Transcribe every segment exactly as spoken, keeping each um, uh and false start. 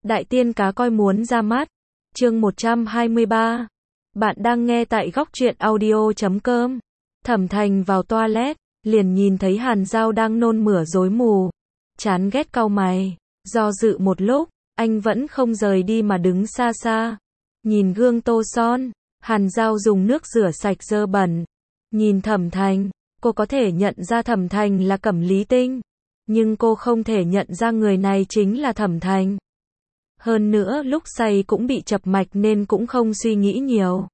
Đại tiên cá coi muốn ra mắt. Chương một trăm hai mươi ba. Bạn đang nghe tại góc truyện audio chấm com. Thẩm Thành vào toilet, liền nhìn thấy Hàn Dao đang nôn mửa rối mù. Chán ghét cau mày, do dự một lúc, anh vẫn không rời đi mà đứng xa xa. Nhìn gương tô son, Hàn Dao dùng nước rửa sạch dơ bẩn. Nhìn Thẩm Thành, cô có thể nhận ra Thẩm Thành là Cẩm Lý Tinh, nhưng cô không thể nhận ra người này chính là Thẩm Thành. Hơn nữa lúc say cũng bị chập mạch nên cũng không suy nghĩ nhiều.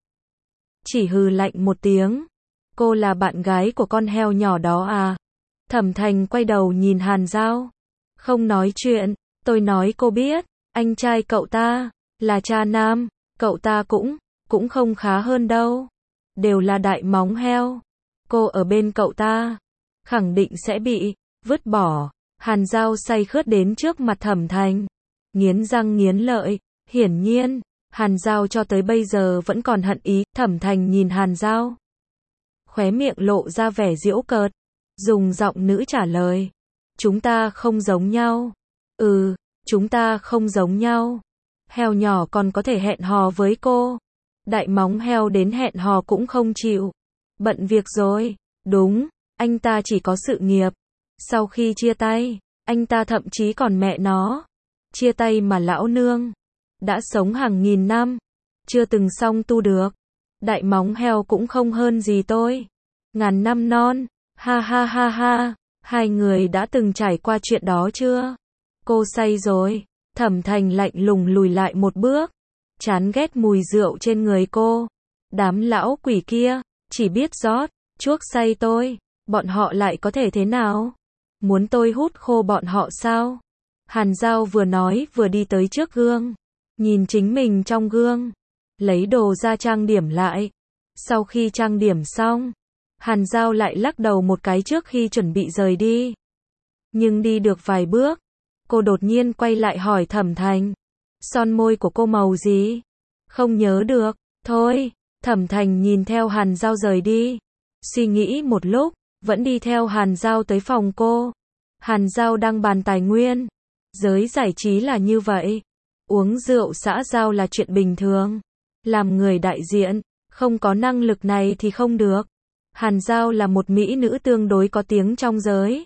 Chỉ hừ lạnh một tiếng. Cô là bạn gái của con heo nhỏ đó à? Thẩm Thành quay đầu nhìn Hàn Dao. Không nói chuyện, tôi nói cô biết, anh trai cậu ta, là cha nam, cậu ta cũng, cũng không khá hơn đâu. Đều là đại móng heo. Cô ở bên cậu ta, khẳng định sẽ bị vứt bỏ. Hàn Dao say khướt đến trước mặt Thẩm Thành. Nghiến răng nghiến lợi, hiển nhiên, Hàn Dao cho tới bây giờ vẫn còn hận ý. Thẩm Thành nhìn Hàn Dao, khóe miệng lộ ra vẻ giễu cợt, dùng giọng nữ trả lời. Chúng ta không giống nhau. Ừ, chúng ta không giống nhau. Heo nhỏ còn có thể hẹn hò với cô. Đại móng heo đến hẹn hò cũng không chịu. Bận việc rồi. Đúng, anh ta chỉ có sự nghiệp. Sau khi chia tay, anh ta thậm chí còn mẹ nó. Chia tay mà lão nương đã sống hàng nghìn năm, chưa từng xong tu được. Đại móng heo cũng không hơn gì tôi. Ngàn năm non, ha ha ha ha. Hai người đã từng trải qua chuyện đó chưa? Cô say rồi. Thẩm Thành lạnh lùng lùi lại một bước, chán ghét mùi rượu trên người cô. Đám lão quỷ kia, chỉ biết rót chuốc say tôi, bọn họ lại có thể thế nào? Muốn tôi hút khô bọn họ sao? Hàn Dao vừa nói vừa đi tới trước gương, nhìn chính mình trong gương, lấy đồ ra trang điểm lại. Sau khi trang điểm xong, Hàn Dao lại lắc đầu một cái trước khi chuẩn bị rời đi. Nhưng đi được vài bước, cô đột nhiên quay lại hỏi Thẩm Thành, son môi của cô màu gì? Không nhớ được. Thôi. Thẩm Thành nhìn theo Hàn Dao rời đi, suy nghĩ một lúc, vẫn đi theo Hàn Dao tới phòng cô. Hàn Dao đang bàn tài nguyên. Giới giải trí là như vậy. Uống rượu xã giao là chuyện bình thường. Làm người đại diện, không có năng lực này thì không được. Hàn Dao là một mỹ nữ tương đối có tiếng trong giới.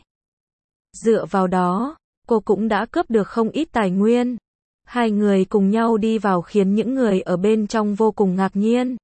Dựa vào đó, cô cũng đã cướp được không ít tài nguyên. Hai người cùng nhau đi vào khiến những người ở bên trong vô cùng ngạc nhiên.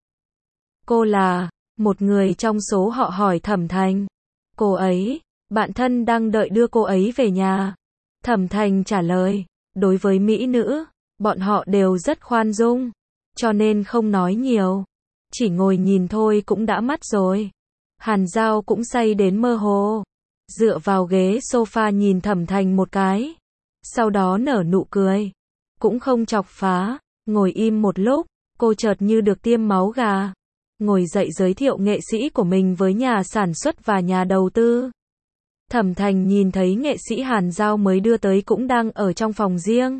Cô là, một người trong số họ hỏi Thẩm Thành. Cô ấy, bạn thân đang đợi đưa cô ấy về nhà. Thẩm Thành trả lời, đối với mỹ nữ, bọn họ đều rất khoan dung, cho nên không nói nhiều. Chỉ ngồi nhìn thôi cũng đã mắt rồi. Hàn Dao cũng say đến mơ hồ, dựa vào ghế sofa nhìn Thẩm Thành một cái, sau đó nở nụ cười, cũng không chọc phá. Ngồi im một lúc, cô chợt như được tiêm máu gà, ngồi dậy giới thiệu nghệ sĩ của mình với nhà sản xuất và nhà đầu tư. Thẩm Thành nhìn thấy nghệ sĩ Hàn Dao mới đưa tới cũng đang ở trong phòng riêng.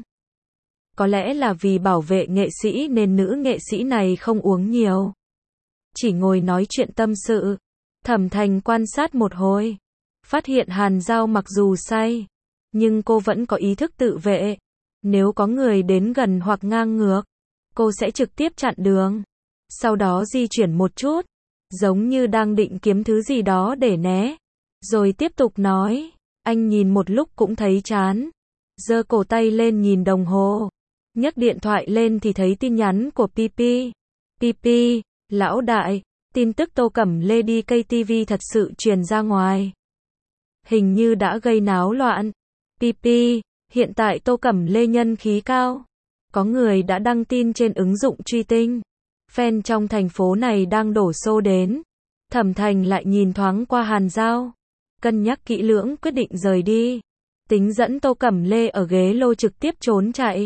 Có lẽ là vì bảo vệ nghệ sĩ nên nữ nghệ sĩ này không uống nhiều, chỉ ngồi nói chuyện tâm sự. Thẩm Thành quan sát một hồi, phát hiện Hàn Dao mặc dù say, nhưng cô vẫn có ý thức tự vệ. Nếu có người đến gần hoặc ngang ngược, cô sẽ trực tiếp chặn đường, sau đó di chuyển một chút, giống như đang định kiếm thứ gì đó để né, rồi tiếp tục nói. Anh nhìn một lúc cũng thấy chán, giơ cổ tay lên nhìn đồng hồ, nhấc điện thoại lên thì thấy tin nhắn của Pipi. Pipi, lão đại, tin tức Tô Cẩm Lê đi cây ti vi thật sự truyền ra ngoài. Hình như đã gây náo loạn. Pipi, hiện tại Tô Cẩm Lê nhân khí cao. Có người đã đăng tin trên ứng dụng truy tinh. Fan trong thành phố này đang đổ xô đến. Thẩm Thành lại nhìn thoáng qua Hàn Dao, cân nhắc kỹ lưỡng quyết định rời đi. Tính dẫn Tô Cẩm Lê ở ghế lô trực tiếp trốn chạy,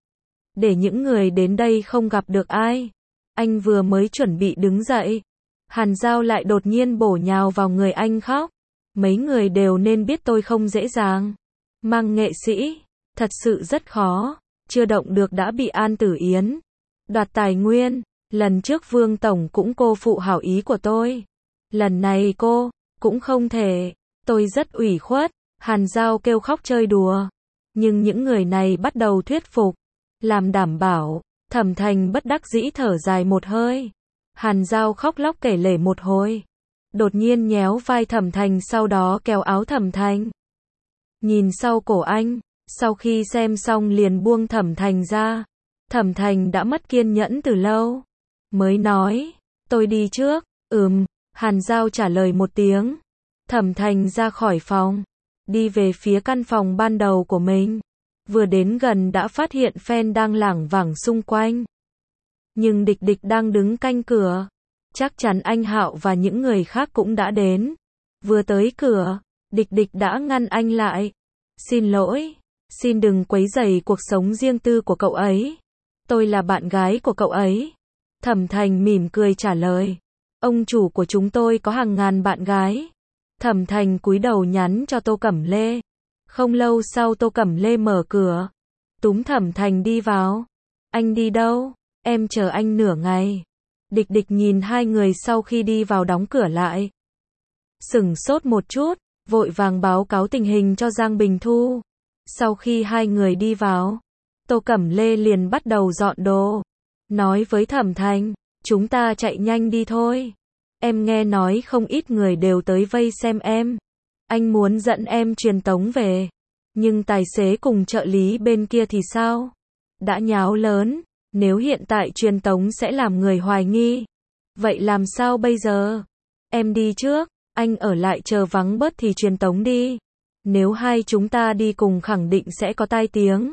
để những người đến đây không gặp được ai. Anh vừa mới chuẩn bị đứng dậy, Hàn Dao lại đột nhiên bổ nhào vào người anh khóc. Mấy người đều nên biết tôi không dễ dàng. Mang nghệ sĩ, thật sự rất khó. Chưa động được đã bị An Tử Yến đoạt tài nguyên. Lần trước Vương Tổng cũng cô phụ hảo ý của tôi. Lần này cô, cũng không thể. Tôi rất ủy khuất. Hàn Dao kêu khóc chơi đùa. Nhưng những người này bắt đầu thuyết phục. làm đảm bảo. Thẩm Thành bất đắc dĩ thở dài một hơi. Hàn Giao khóc lóc kể lể một hồi. Đột nhiên nhéo vai Thẩm Thành, sau đó kéo áo Thẩm Thành. Nhìn sau cổ anh, sau khi xem xong liền buông Thẩm Thành ra. Thẩm Thành đã mất kiên nhẫn từ lâu. Mới nói, tôi đi trước. Ừm, Hàn Giao trả lời một tiếng. Thẩm Thành ra khỏi phòng, đi về phía căn phòng ban đầu của mình. Vừa đến gần đã phát hiện fan đang lảng vảng xung quanh. Nhưng Địch Địch đang đứng canh cửa. Chắc chắn anh Hạo và những người khác cũng đã đến. Vừa tới cửa, Địch Địch đã ngăn anh lại. Xin lỗi, xin đừng quấy rầy cuộc sống riêng tư của cậu ấy. Tôi là bạn gái của cậu ấy. Thẩm Thành mỉm cười trả lời. Ông chủ của chúng tôi có hàng ngàn bạn gái. Thẩm Thành cúi đầu nhắn cho Tô Cẩm Lê. Không lâu sau Tô Cẩm Lê mở cửa, túm Thẩm Thành đi vào. Anh đi đâu? Em chờ anh nửa ngày. Địch Địch nhìn hai người sau khi đi vào đóng cửa lại. Sửng sốt một chút, vội vàng báo cáo tình hình cho Giang Bình Thu. Sau khi hai người đi vào, Tô Cẩm Lê liền bắt đầu dọn đồ. Nói với Thẩm Thành, chúng ta chạy nhanh đi thôi. Em nghe nói không ít người đều tới vây xem em. Anh muốn dẫn em truyền tống về. Nhưng tài xế cùng trợ lý bên kia thì sao? Đã nháo lớn, nếu hiện tại truyền tống sẽ làm người hoài nghi. Vậy làm sao bây giờ? Em đi trước, anh ở lại chờ vắng bớt thì truyền tống đi. Nếu hai chúng ta đi cùng khẳng định sẽ có tai tiếng.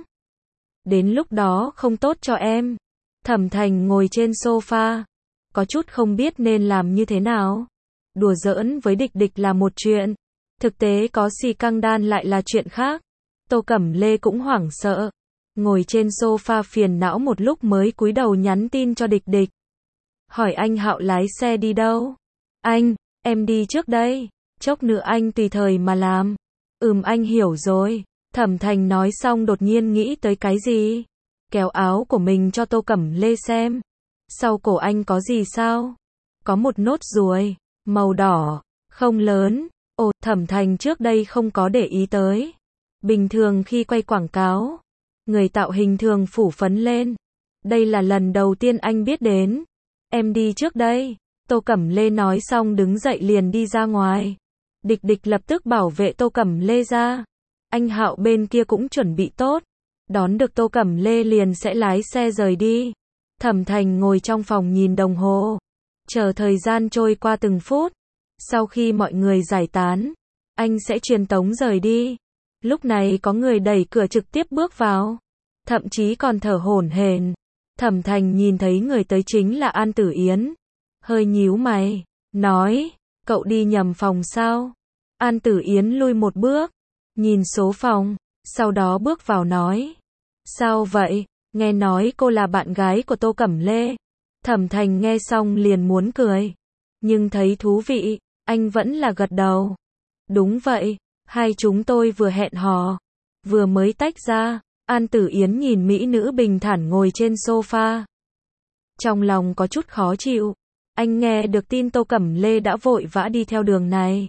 Đến lúc đó không tốt cho em. Thẩm Thành ngồi trên sofa, có chút không biết nên làm như thế nào. Đùa giỡn với Địch Địch là một chuyện, thực tế có xì căng đan lại là chuyện khác. Tô Cẩm Lê cũng hoảng sợ, ngồi trên sofa phiền não một lúc mới cúi đầu nhắn tin cho Địch Địch. Hỏi anh Hạo lái xe đi đâu? Anh, em đi trước đây, chốc nữa anh tùy thời mà làm. Ừm, anh hiểu rồi. Thẩm Thành nói xong đột nhiên nghĩ tới cái gì, kéo áo của mình cho Tô Cẩm Lê xem. Sau cổ anh có gì sao? Có một nốt ruồi, màu đỏ, không lớn. Ồ, Thẩm Thành trước đây không có để ý tới. Bình thường khi quay quảng cáo, người tạo hình thường phủ phấn lên. Đây là lần đầu tiên anh biết đến. Em đi trước đây. Tô Cẩm Lê nói xong đứng dậy liền đi ra ngoài. Địch Địch lập tức bảo vệ Tô Cẩm Lê ra. Anh Hạo bên kia cũng chuẩn bị tốt. Đón được Tô Cẩm Lê liền sẽ lái xe rời đi. Thẩm Thành ngồi trong phòng nhìn đồng hồ, chờ thời gian trôi qua từng phút. Sau khi mọi người giải tán, anh sẽ truyền tống rời đi. Lúc này có người đẩy cửa trực tiếp bước vào, thậm chí còn thở hổn hển. Thẩm Thành nhìn thấy người tới chính là An Tử Yến, hơi nhíu mày, nói, cậu đi nhầm phòng sao? An Tử Yến lui một bước, nhìn số phòng, sau đó bước vào nói, sao vậy? Nghe nói cô là bạn gái của Tô Cẩm Lê. Thẩm Thành nghe xong liền muốn cười, nhưng thấy thú vị, anh vẫn là gật đầu. Đúng vậy, hai chúng tôi vừa hẹn hò, vừa mới tách ra. An Tử Yến nhìn mỹ nữ bình thản ngồi trên sofa, trong lòng có chút khó chịu. Anh nghe được tin Tô Cẩm Lê đã vội vã đi theo đường này,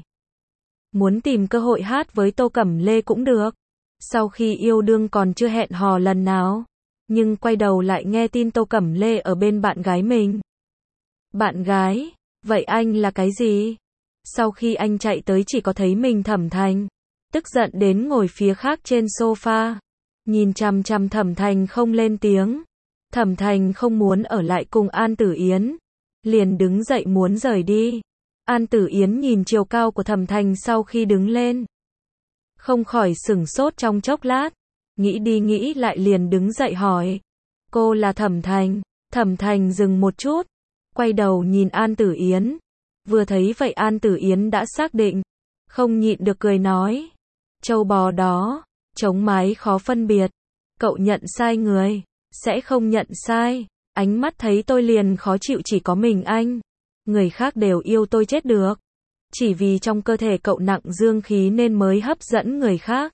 muốn tìm cơ hội hát với Tô Cẩm Lê cũng được. Sau khi yêu đương còn chưa hẹn hò lần nào, nhưng quay đầu lại nghe tin Tô Cẩm Lê ở bên bạn gái mình. Bạn gái? Vậy anh là cái gì? Sau khi anh chạy tới chỉ có thấy mình Thẩm Thành, tức giận đến ngồi phía khác trên sofa, nhìn chằm chằm Thẩm Thành không lên tiếng. Thẩm Thành không muốn ở lại cùng An Tử Yến, liền đứng dậy muốn rời đi. An Tử Yến nhìn chiều cao của Thẩm Thành sau khi đứng lên, không khỏi sửng sốt trong chốc lát, nghĩ đi nghĩ lại liền đứng dậy hỏi, cô là Thẩm Thành? Thẩm Thành dừng một chút, quay đầu nhìn An Tử Yến, vừa thấy vậy An Tử Yến đã xác định, không nhịn được cười nói, trâu bò đó, trống mái khó phân biệt, cậu nhận sai người, sẽ không nhận sai, ánh mắt thấy tôi liền khó chịu, chỉ có mình anh, người khác đều yêu tôi chết được, chỉ vì trong cơ thể cậu nặng dương khí nên mới hấp dẫn người khác,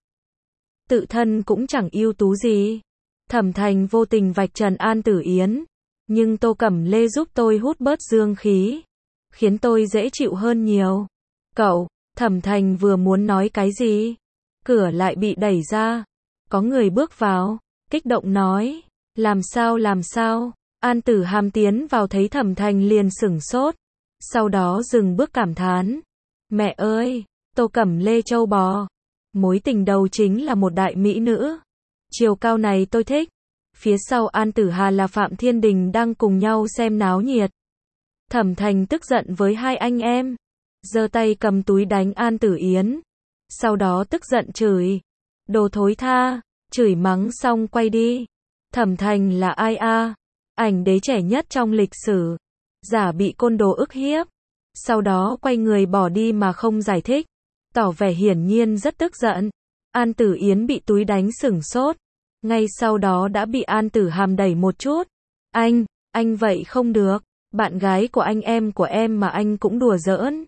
tự thân cũng chẳng ưu tú gì. Thẩm Thành vô tình vạch trần An Tử Yến, nhưng Tô Cẩm Lê giúp tôi hút bớt dương khí, khiến tôi dễ chịu hơn nhiều. Cậu, Thẩm Thành vừa muốn nói cái gì, cửa lại bị đẩy ra, có người bước vào, kích động nói, Làm sao làm sao? An Tử Hàm tiến vào thấy Thẩm Thành liền sửng sốt. Sau đó dừng bước cảm thán. Mẹ ơi, Tô Cẩm Lê châu bò. Mối tình đầu chính là một đại mỹ nữ. Chiều cao này tôi thích. Phía sau An Tử Hà là Phạm Thiên Đình đang cùng nhau xem náo nhiệt. Thẩm Thành tức giận với hai anh em. Giơ tay cầm túi đánh An Tử Yến. Sau đó tức giận chửi. Đồ thối tha. Chửi mắng xong quay đi. Thẩm Thành là ai a? Ảnh đế trẻ nhất trong lịch sử. Giả bị côn đồ ức hiếp. Sau đó quay người bỏ đi mà không giải thích. Tỏ vẻ hiển nhiên rất tức giận. An Tử Yến bị túi đánh sửng sốt. Ngay sau đó đã bị An Tử Hàm đẩy một chút. Anh, anh vậy không được. Bạn gái của anh em của em mà anh cũng đùa giỡn.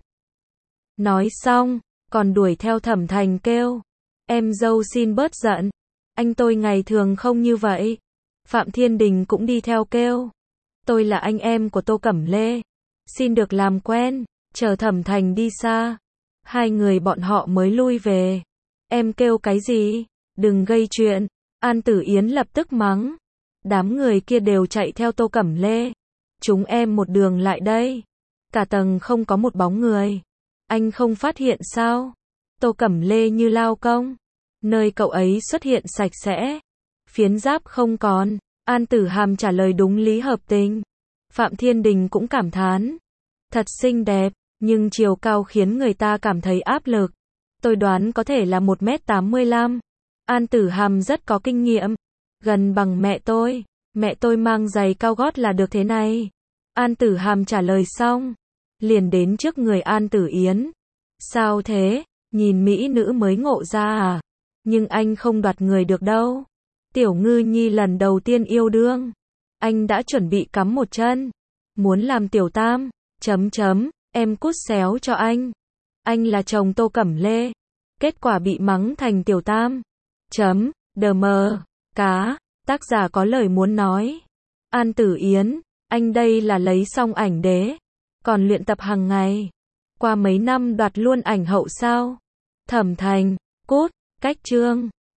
Nói xong, còn đuổi theo Thẩm Thành kêu. Em dâu xin bớt giận. Anh tôi ngày thường không như vậy. Phạm Thiên Đình cũng đi theo kêu. Tôi là anh em của Tô Cẩm Lê. Xin được làm quen. Chờ Thẩm Thành đi xa. Hai người bọn họ mới lui về. Em kêu cái gì? Đừng gây chuyện. An Tử Yến lập tức mắng. Đám người kia đều chạy theo Tô Cẩm Lê. Chúng em một đường lại đây. Cả tầng không có một bóng người. Anh không phát hiện sao? Tô Cẩm Lê như lao công. Nơi cậu ấy xuất hiện sạch sẽ. Phiến giáp không còn. An Tử Hàm trả lời đúng lý hợp tình. Phạm Thiên Đình cũng cảm thán. Thật xinh đẹp, nhưng chiều cao khiến người ta cảm thấy áp lực. Tôi đoán có thể là một mét tám mươi lăm. An Tử Hàm rất có kinh nghiệm. Gần bằng mẹ tôi. Mẹ tôi mang giày cao gót là được thế này. An Tử Hàm trả lời xong. Liền đến trước người An Tử Yến. Sao thế? Nhìn mỹ nữ mới ngộ ra à? Nhưng anh không đoạt người được đâu. Tiểu Ngư Nhi lần đầu tiên yêu đương. Anh đã chuẩn bị cắm một chân. Muốn làm tiểu tam. Chấm chấm. Em cút xéo cho anh. Anh là chồng Tô Cẩm Lê. Kết quả bị mắng thành tiểu tam. Chấm. Đờ mờ. Cá. Tác giả có lời muốn nói. An Tử Yến. Anh đây là lấy xong ảnh đế. Còn luyện tập hàng ngày. Qua mấy năm đoạt luôn ảnh hậu sao? Thẩm Thành. Cút. Cách chương.